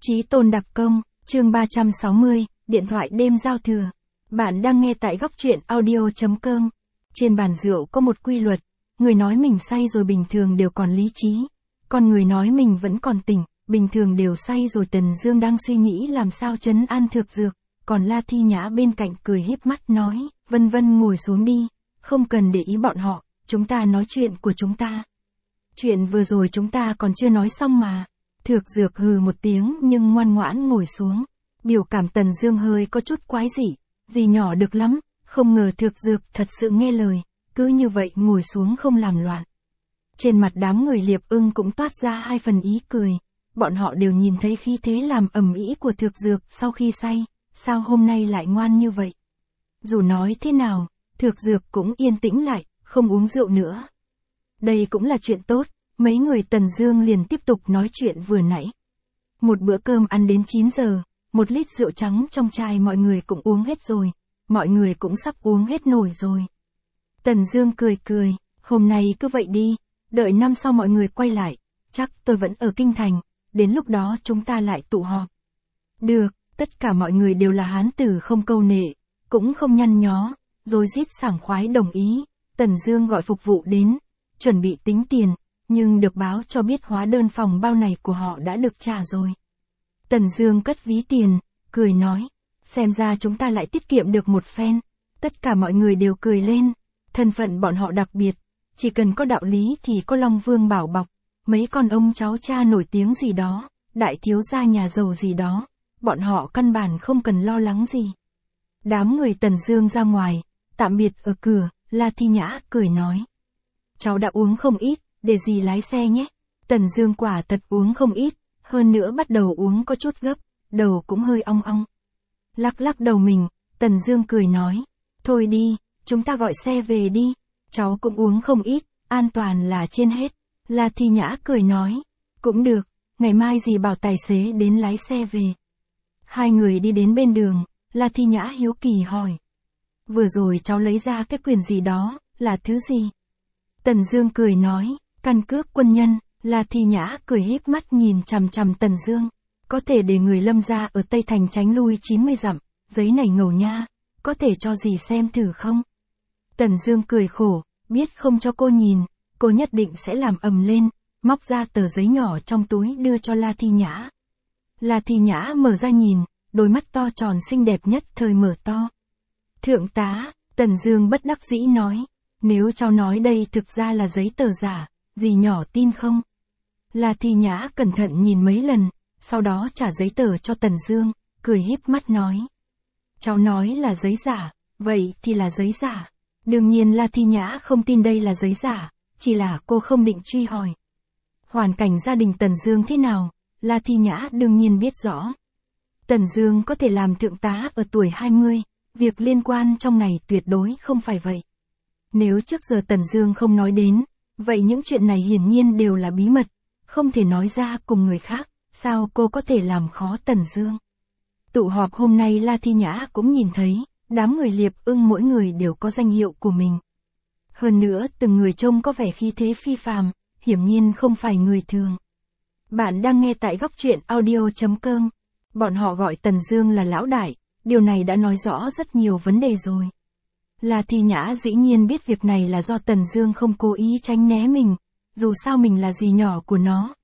Chí tôn đặc công, chương 360, điện thoại đêm giao thừa. Bạn đang nghe tại góc truyện audio.com. Trên bàn rượu có một quy luật, người nói mình say rồi bình thường đều còn lý trí. Còn người nói mình vẫn còn tỉnh, bình thường đều say rồi. Tần Dương đang suy nghĩ làm sao trấn an Thược Dược, còn La Thi Nhã bên cạnh cười híp mắt nói, Vân Vân ngồi xuống đi, không cần để ý bọn họ, chúng ta nói chuyện của chúng ta. Chuyện vừa rồi chúng ta còn chưa nói xong mà. Thược Dược hừ một tiếng nhưng ngoan ngoãn ngồi xuống. Biểu cảm Tần Dương hơi có chút quái dị, dì nhỏ được lắm, không ngờ Thược Dược thật sự nghe lời, cứ như vậy ngồi xuống không làm loạn. Trên mặt đám người Liệp Ưng cũng toát ra hai phần ý cười, bọn họ đều nhìn thấy khí thế làm ầm ĩ của Thược Dược sau khi say, sao hôm nay lại ngoan như vậy. Dù nói thế nào, Thược Dược cũng yên tĩnh lại, không uống rượu nữa. Đây cũng là chuyện tốt. Mấy người Tần Dương liền tiếp tục nói chuyện vừa nãy. Một bữa cơm ăn đến 9 giờ, 1 lít rượu trắng trong chai mọi người cũng uống hết rồi, mọi người cũng sắp uống hết nổi rồi. Tần Dương cười cười, hôm nay cứ vậy đi, đợi năm sau mọi người quay lại, chắc tôi vẫn ở Kinh Thành, đến lúc đó chúng ta lại tụ họp. Được, tất cả mọi người đều là hán tử không câu nệ, cũng không nhăn nhó, rồi rít sảng khoái đồng ý. Tần Dương gọi phục vụ đến, chuẩn bị tính tiền. Nhưng được báo cho biết hóa đơn phòng bao này của họ đã được trả rồi. Tần Dương cất ví tiền, cười nói, xem ra chúng ta lại tiết kiệm được một phen. Tất cả mọi người đều cười lên, thân phận bọn họ đặc biệt, chỉ cần có đạo lý thì có Long Vương bảo bọc, mấy con ông cháu cha nổi tiếng gì đó, đại thiếu gia nhà giàu gì đó, bọn họ căn bản không cần lo lắng gì. Đám người Tần Dương ra ngoài, tạm biệt ở cửa, La Thi Nhã cười nói, cháu đã uống không ít. Để dì lái xe nhé. Tần Dương quả thật uống không ít, hơn nữa bắt đầu uống có chút gấp, đầu cũng hơi ong ong. Lắc lắc đầu mình, Tần Dương cười nói, thôi đi, chúng ta gọi xe về đi, cháu cũng uống không ít, an toàn là trên hết. La Thi Nhã cười nói, cũng được, ngày mai dì bảo tài xế đến lái xe về. Hai người đi đến bên đường, La Thi Nhã hiếu kỳ hỏi, vừa rồi cháu lấy ra cái quyền gì đó, là thứ gì? Tần Dương cười nói, căn cước quân nhân. La Thi Nhã cười híp mắt nhìn chằm chằm Tần Dương, có thể để người Lâm gia ở Tây Thành tránh lui 90 dặm, giấy này ngầu nha, có thể cho dì xem thử không? Tần Dương cười khổ, biết không cho cô nhìn, cô nhất định sẽ làm ầm lên, móc ra tờ giấy nhỏ trong túi đưa cho La Thi Nhã. La Thi Nhã mở ra nhìn, đôi mắt to tròn xinh đẹp nhất thời mở to. Thượng tá, Tần Dương bất đắc dĩ nói, nếu cháu nói đây thực ra là giấy tờ giả, dì nhỏ tin không? La Thi Nhã cẩn thận nhìn mấy lần, sau đó trả giấy tờ cho Tần Dương, cười híp mắt nói. Cháu nói là giấy giả, vậy thì là giấy giả. Đương nhiên La Thi Nhã không tin đây là giấy giả, chỉ là cô không định truy hỏi. Hoàn cảnh gia đình Tần Dương thế nào, La Thi Nhã đương nhiên biết rõ. Tần Dương có thể làm thượng tá ở tuổi 20, việc liên quan trong này tuyệt đối không phải vậy. Nếu trước giờ Tần Dương không nói đến, vậy những chuyện này hiển nhiên đều là bí mật, không thể nói ra cùng người khác, sao cô có thể làm khó Tần Dương. Tụ họp hôm nay La Thi Nhã cũng nhìn thấy, đám người Liệp Ưng mỗi người đều có danh hiệu của mình. Hơn nữa từng người trông có vẻ khí thế phi phàm, hiển nhiên không phải người thường. Bạn đang nghe tại góc truyện audio.com, bọn họ gọi Tần Dương là lão đại, điều này đã nói rõ rất nhiều vấn đề rồi. La Thi Nhã dĩ nhiên biết việc này là do Tần Dương không cố ý tránh né mình, dù sao mình là dì nhỏ của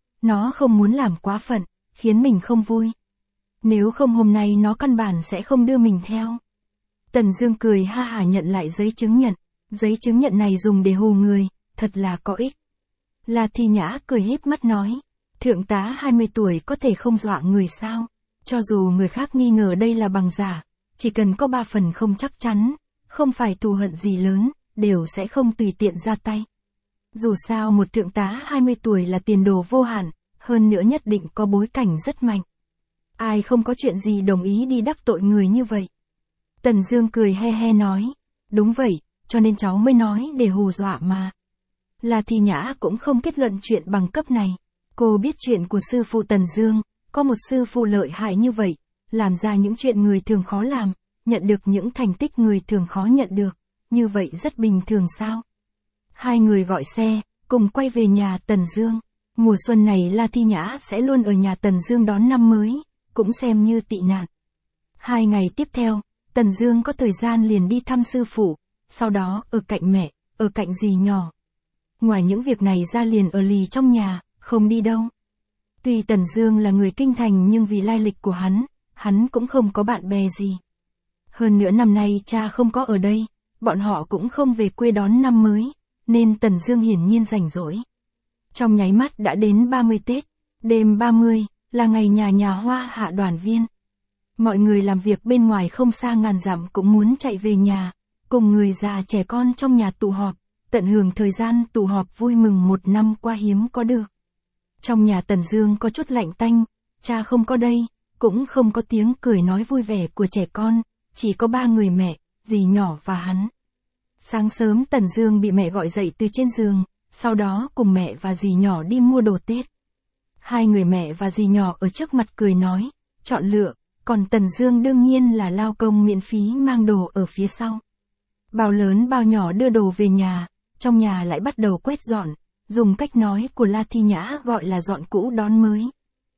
nó không muốn làm quá phận, khiến mình không vui. Nếu không hôm nay nó căn bản sẽ không đưa mình theo. Tần Dương cười ha hả nhận lại giấy chứng nhận này dùng để hù người, thật là có ích. La Thi Nhã cười híp mắt nói, thượng tá 20 tuổi có thể không dọa người sao? Cho dù người khác nghi ngờ đây là bằng giả, chỉ cần có 3 phần không chắc chắn, không phải thù hận gì lớn, đều sẽ không tùy tiện ra tay. Dù sao một thượng tá 20 tuổi là tiền đồ vô hạn, hơn nữa nhất định có bối cảnh rất mạnh. Ai không có chuyện gì đồng ý đi đắc tội người như vậy. Tần Dương cười he he nói, đúng vậy, cho nên cháu mới nói để hù dọa mà. La Thi Nhã cũng không kết luận chuyện bằng cấp này. Cô biết chuyện của sư phụ Tần Dương, có một sư phụ lợi hại như vậy, làm ra những chuyện người thường khó làm, nhận được những thành tích người thường khó nhận được, như vậy rất bình thường sao? Hai người gọi xe, cùng quay về nhà Tần Dương. Mùa xuân này La Thi Nhã sẽ luôn ở nhà Tần Dương đón năm mới, cũng xem như tị nạn. 2 ngày tiếp theo, Tần Dương có thời gian liền đi thăm sư phụ, sau đó ở cạnh mẹ, ở cạnh dì nhỏ. Ngoài những việc này ra liền ở lì trong nhà, không đi đâu. Tuy Tần Dương là người kinh thành nhưng vì lai lịch của hắn cũng không có bạn bè gì. Hơn nữa năm nay cha không có ở đây, bọn họ cũng không về quê đón năm mới, nên Tần Dương hiển nhiên rảnh rỗi. Trong nháy mắt đã đến 30 Tết, đêm 30, là ngày nhà Hoa Hạ đoàn viên. Mọi người làm việc bên ngoài không xa ngàn dặm cũng muốn chạy về nhà, cùng người già trẻ con trong nhà tụ họp, tận hưởng thời gian tụ họp vui mừng một năm qua hiếm có được. Trong nhà Tần Dương có chút lạnh tanh, cha không có đây, cũng không có tiếng cười nói vui vẻ của trẻ con, chỉ có 3 người mẹ, dì nhỏ và hắn. Sáng sớm Tần Dương bị mẹ gọi dậy từ trên giường, sau đó cùng mẹ và dì nhỏ đi mua đồ Tết. 2 người mẹ và dì nhỏ ở trước mặt cười nói, chọn lựa, còn Tần Dương đương nhiên là lao công miễn phí mang đồ ở phía sau. Bao lớn bao nhỏ đưa đồ về nhà, trong nhà lại bắt đầu quét dọn, dùng cách nói của La Thi Nhã gọi là dọn cũ đón mới.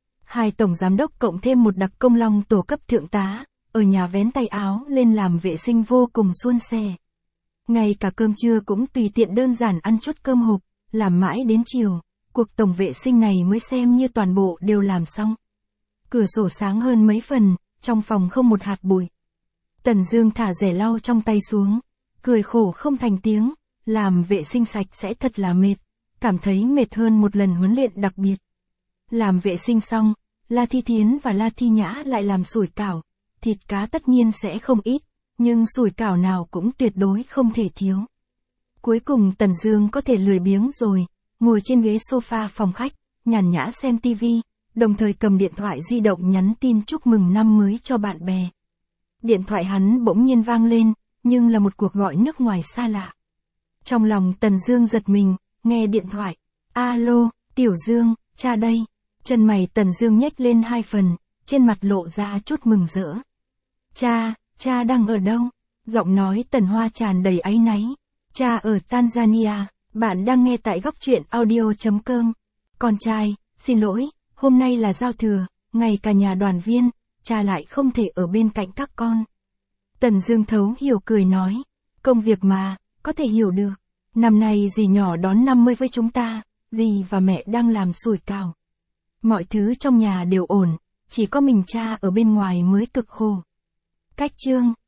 2 tổng giám đốc cộng thêm một đặc công long tổ cấp thượng tá, ở nhà vén tay áo lên làm vệ sinh vô cùng suôn sẻ. Ngay cả cơm trưa cũng tùy tiện đơn giản ăn chút cơm hộp, làm mãi đến chiều, cuộc tổng vệ sinh này mới xem như toàn bộ đều làm xong. Cửa sổ sáng hơn mấy phần, trong phòng không một hạt bụi. Tần Dương thả rẻ lau trong tay xuống, cười khổ không thành tiếng, làm vệ sinh sạch sẽ thật là mệt, cảm thấy mệt hơn một lần huấn luyện đặc biệt. Làm vệ sinh xong, La Thi Thiến và La Thi Nhã lại làm sủi cảo, thịt cá tất nhiên sẽ không ít, nhưng sủi cảo nào cũng tuyệt đối không thể thiếu. Cuối cùng Tần Dương có thể lười biếng rồi, ngồi trên ghế sofa phòng khách, nhàn nhã xem tivi, đồng thời cầm điện thoại di động nhắn tin chúc mừng năm mới cho bạn bè. Điện thoại hắn bỗng nhiên vang lên, nhưng là một cuộc gọi nước ngoài xa lạ. Trong lòng Tần Dương giật mình, nghe điện thoại, alo, Tiểu Dương, cha đây. Chân mày Tần Dương nhếch lên 2 phần, trên mặt lộ ra chút mừng rỡ. Cha đang ở đâu? Giọng nói Tần Hoa tràn đầy áy náy. Cha ở Tanzania, bạn đang nghe tại góc truyện audio.com. Con trai, xin lỗi, hôm nay là giao thừa, ngày cả nhà đoàn viên, cha lại không thể ở bên cạnh các con. Tần Dương thấu hiểu cười nói, công việc mà, có thể hiểu được. Năm nay dì nhỏ đón 50 với chúng ta, dì và mẹ đang làm sủi cảo. Mọi thứ trong nhà đều ổn, chỉ có mình cha ở bên ngoài mới cực khổ. Cách chương